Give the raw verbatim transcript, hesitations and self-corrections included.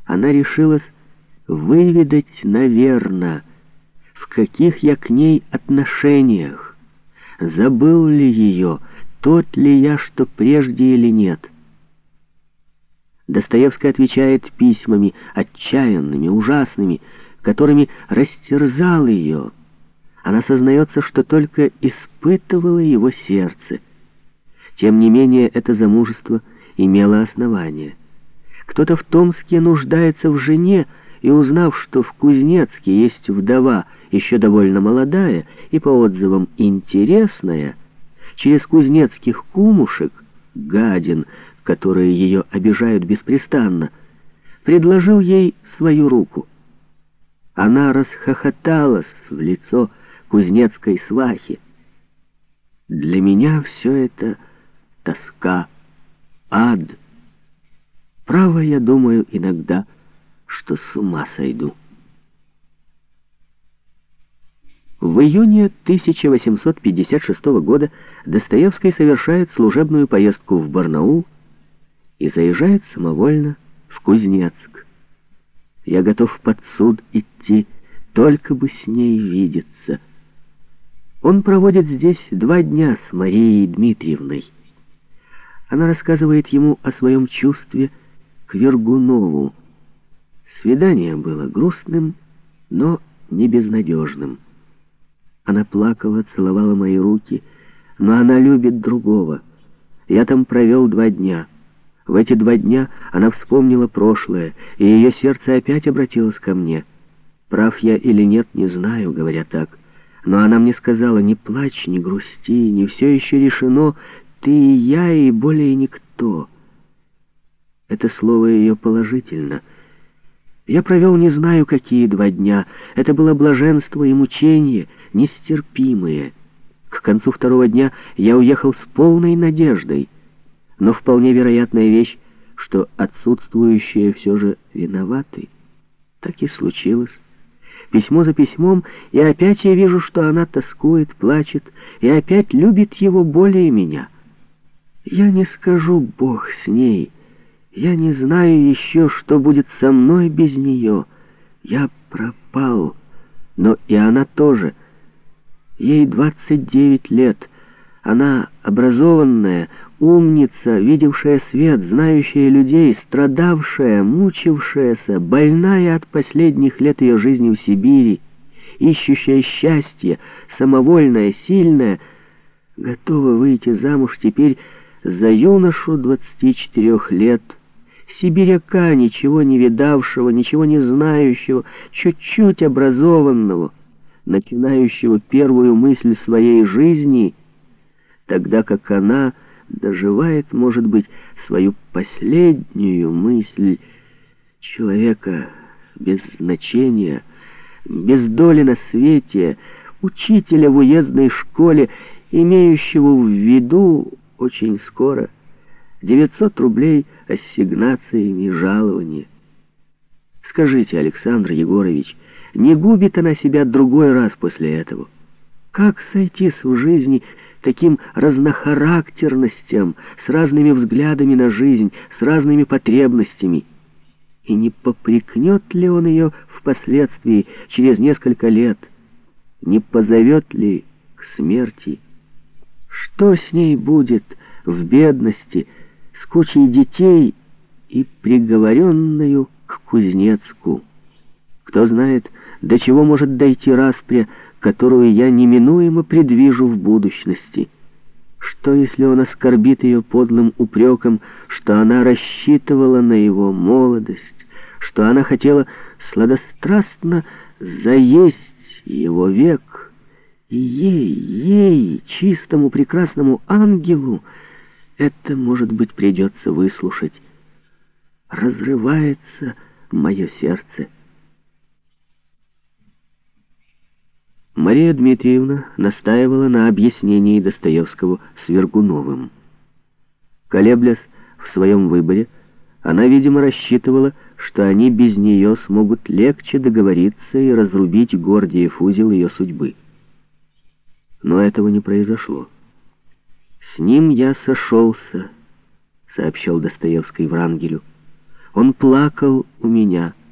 она решилась выведать, наверно, в каких я к ней отношениях, забыл ли ее, тот ли я, что прежде или нет. Достоевский отвечает письмами, отчаянными, ужасными, которыми растерзал ее. Она сознается, что только испытывала его сердце. Тем не менее, это замужество имело основание. Кто-то в Томске нуждается в жене, и, узнав, что в Кузнецке есть вдова, еще довольно молодая и, по отзывам, интересная, через кузнецких кумушек, гадин, которые ее обижают беспрестанно, предложил ей свою руку. Она расхохоталась в лицо кузнецкой свахи. Для меня все это тоска, ад. Право, я думаю иногда, что с ума сойду. В июне тысяча восемьсот пятьдесят шестого года Достоевский совершает служебную поездку в Барнаул и заезжает самовольно в Кузнецк. Я готов под суд идти, только бы с ней видеться. Он проводит здесь два дня с Марией Дмитриевной. Она рассказывает ему о своем чувстве к Вергунову. Свидание было грустным, но не безнадежным. Она плакала, целовала мои руки, но она любит другого. Я там провел два дня. В эти два дня она вспомнила прошлое, и ее сердце опять обратилось ко мне. Прав я или нет, не знаю, говоря так. Но она мне сказала: не плачь, не грусти, не все еще решено, ты и я, и более никто. Это слово ее положительно. Я провел не знаю какие два дня. Это было блаженство и мучение, нестерпимые. К концу второго дня я уехал с полной надеждой. Но вполне вероятная вещь, что отсутствующие все же виноваты. Так и случилось. Письмо за письмом, и опять я вижу, что она тоскует, плачет, и опять любит его более меня. Я не скажу «Бог с ней». Я не знаю еще, что будет со мной без нее. Я пропал, но и она тоже. Ей двадцать девять лет. Она образованная, умница, видевшая свет, знающая людей, страдавшая, мучившаяся, больная от последних лет ее жизни в Сибири, ищущая счастье, самовольная, сильная, готова выйти замуж теперь за юношу двадцати четырех лет, сибиряка, ничего не видавшего, ничего не знающего, чуть-чуть образованного, начинающего первую мысль своей жизни, тогда как она доживает, может быть, свою последнюю мысль человека без значения, без доли на свете, учителя в уездной школе, имеющего в виду очень скоро девятьсот рублей ассигнациями жалования. Скажите, Александр Егорович, не губит она себя другой раз после этого? Как сойтись в жизни таким разнохарактерностям, с разными взглядами на жизнь, с разными потребностями? И не попрекнет ли он ее впоследствии, через несколько лет? Не позовет ли к смерти? Что с ней будет в бедности, с кучей детей и приговоренную к Кузнецку? Кто знает, до чего может дойти распря, которую я неминуемо предвижу в будущности. Что, если он оскорбит ее подлым упреком, что она рассчитывала на его молодость, что она хотела сладострастно заесть его век, и ей, ей, чистому прекрасному ангелу, это, может быть, придется выслушать. Разрывается мое сердце. Мария Дмитриевна настаивала на объяснении Достоевского с Вергуновым. Колеблясь в своем выборе, она, видимо, рассчитывала, что они без нее смогут легче договориться и разрубить Гордиев узел ее судьбы. Но этого не произошло. «С ним я сошелся», — сообщал Достоевский Врангелю. Он плакал у меня.